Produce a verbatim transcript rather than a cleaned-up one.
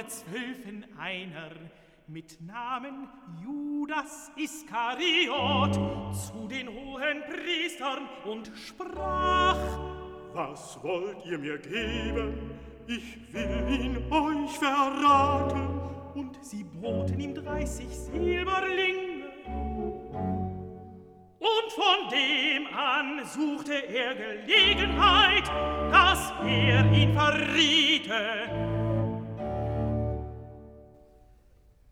der Zwölfen einer, mit Namen Judas Iskariot, zu den hohen Priestern und sprach: Was wollt ihr mir geben? Ich will ihn euch verraten. Und sie boten ihm dreißig Silberlinge. Und von dem an suchte er Gelegenheit, dass er ihn verriete.